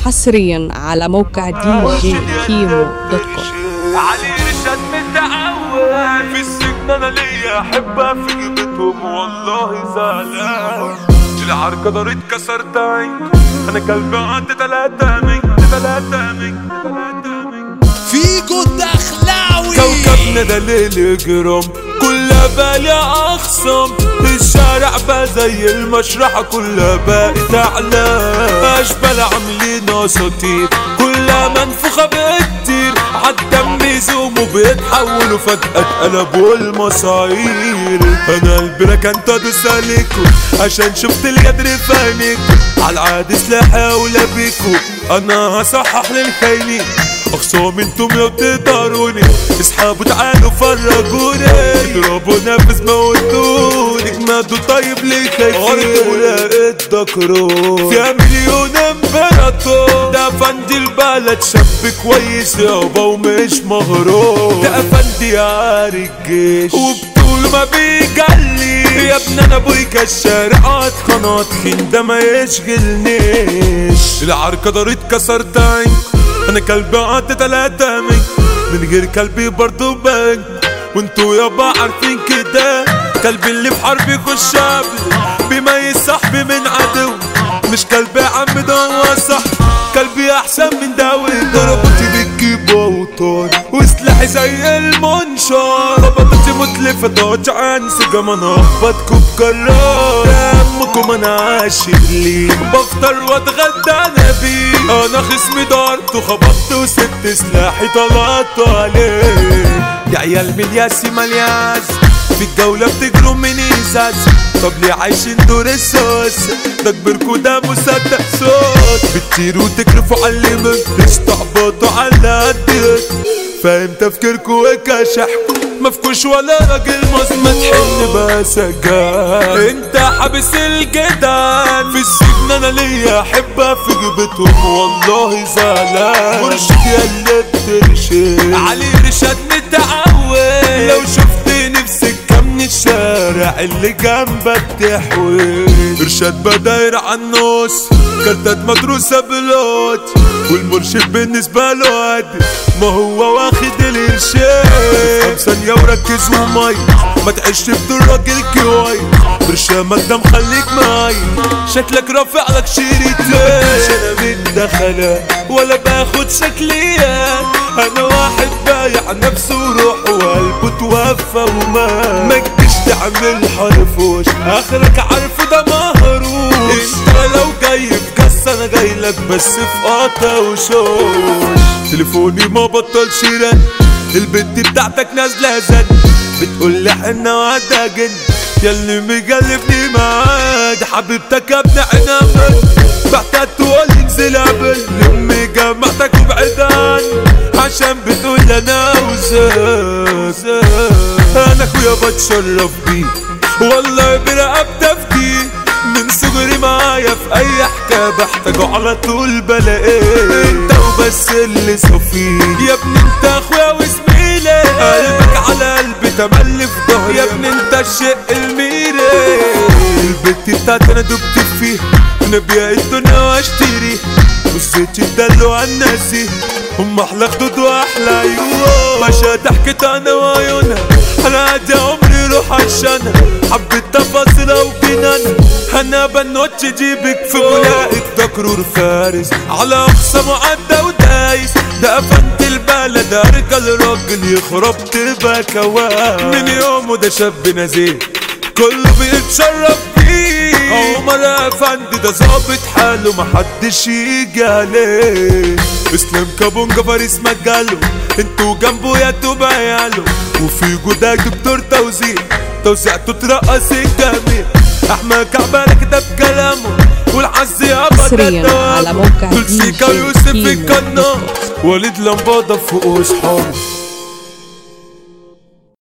حصريا على موقع djkimo.com. علي رشاد متعود في السجن، انا ليا احبها في جيبتهم والله زعلان. العركة دار اتكسرت عين، انا قلبي عد تلاتة من فيجو الدخلاوي. كوكبنا ده ليل جرام، كلها بالي اخصم. الشارع بقى زي المشرحة، كلها بقت اعلام. اشبال عاملين اساطير، كلها منفوخة بكتير. عالدم يزوموا بيتحولوا فجأة اتقلبوا المصاير. انا قلبي ركنت ادوس عليكوا عشان شفت القدر في عينيكوا. عالعادي سلاحي اولى بيكوا، انا هصحح للخاينين. اخصام انتم لو تقدروني، اسحبوا تعالوا فرجوني. اضربوا نفس موتوني، اجمدوا طيب ليه خايفين؟ ولقيت ذكرون فيها مليون امبراطور. ده افندي البلد شاب كويس يابا ومش مغرور. ده افندي عاري الجيش وبطوله ما بيجلي. يا ابن انا ابوي كالشارع اتخنط خين، ده ما يشغلنيش. العركة دار اتكسرت عين، انا كلبي قعدت تلاتة من غير كلبي برضو بنك. وانتو يابا عارفين كده، كلبي اللي في حرب يخش قبل بيميز صاحبي من عدو. مش كلبي يا عم ده هو صح، كلبي احسن من ده وده. ضربتي بالجيب وطار وسلاحي زي المنشار. ربطتي متلفة ضاج عن سجم، انا اخبطكوا بجرار. امكم انا عاشق ليه، بفطر واتغدى انا بيه. انا خصمي دارت وخبطت وسبت سلاحي طلعت عليه. يا عيال من ياسي ملياز، في الجولة بتجروا من ازاز. طب ليه عايشين دور السوس؟ ده كبركوا ده مصدق صوت. بتطيروا تكرفوا على اللي تستعبطوا على قدك. فاهم تفكيركوا وكشحكوا، مفكوش ولا راجل مظبط. حن بقى سجان، انت حابس الجدال. في السجن انا ليا احبها في جيبتهم والله زعلان. مرشد ياللي بترشد، علي رشاد متعود. لو شفتني في سكة من الشارع اللي جنبك تحوي. رشاد بقى داير عالنص، كارتات مدروسة بلوت. والمرشد بالنسبة له عادي، ما هو واخد الارشاد. ثانية وركز ومي، ما تعيش بدون راجل كوي. برشامك ده مخليك معاي، شكلك رافع لك شريطين. مش انا متدخلة ولا باخد شكليات، انا واحد بايع نفسه وروحه وقلبه توفى ومات. ما تجيش تعمل حرفوش، اخرك عارفه ده مهروش. انت لو جاي في قصة انا جايلك بس في قطة وشوش. تليفوني ما بطلش رن، البنت بتاعتك نازلة زن. بتقول احنا وعدها جن، ياللي مجلبني معاك. حبيبتك يا ابن عنامك، بعتها تقول انزل قبل. لمي جمعتك وبعد عني، عشان بتقول انا وزاك. انا اخويا بتشرف بيه والله برقبتك فيه. من صغري معايا في اي حكايه بحتاجه على طول بلاقيه. انت وبس اللي صفيه يا ابني، انت اخويا وزميلي. قلبك على قلبي تملي في ظهري يا ابني، انت الشق الميري. البت بتاعتي انا دبت فيها، انا بيع الدنيا واشتري. بصيتي تدلوا على الناسي، هم احلى خدود واحلى عيون. ماشية ضحكت انا وعيونها، انا عادي عمري روح عشانها. حبيت تفاصيلها وجنانها، انا بنوت جيبك في بلاقك. ده كرور فارس على اقصى معدة ودايس. ده افنت البلد ارجل راجل يخرب تبقى كوان. من يومه ده شاب نزيه كله بيتشرف بيه. عمر افندي ده ظابط حاله محدش يجي عليه. اسلام كابونجا فارس مجاله، انتوا جنبه يا توبا يالو. وفي جودك دكتور توزيعته ترقص الجميع. احمد كعبالة كتب كلامه والعز يابا حصريا على موقع دول سيكا ويوسف القناص. وليد لمبادة فوق اصحابه.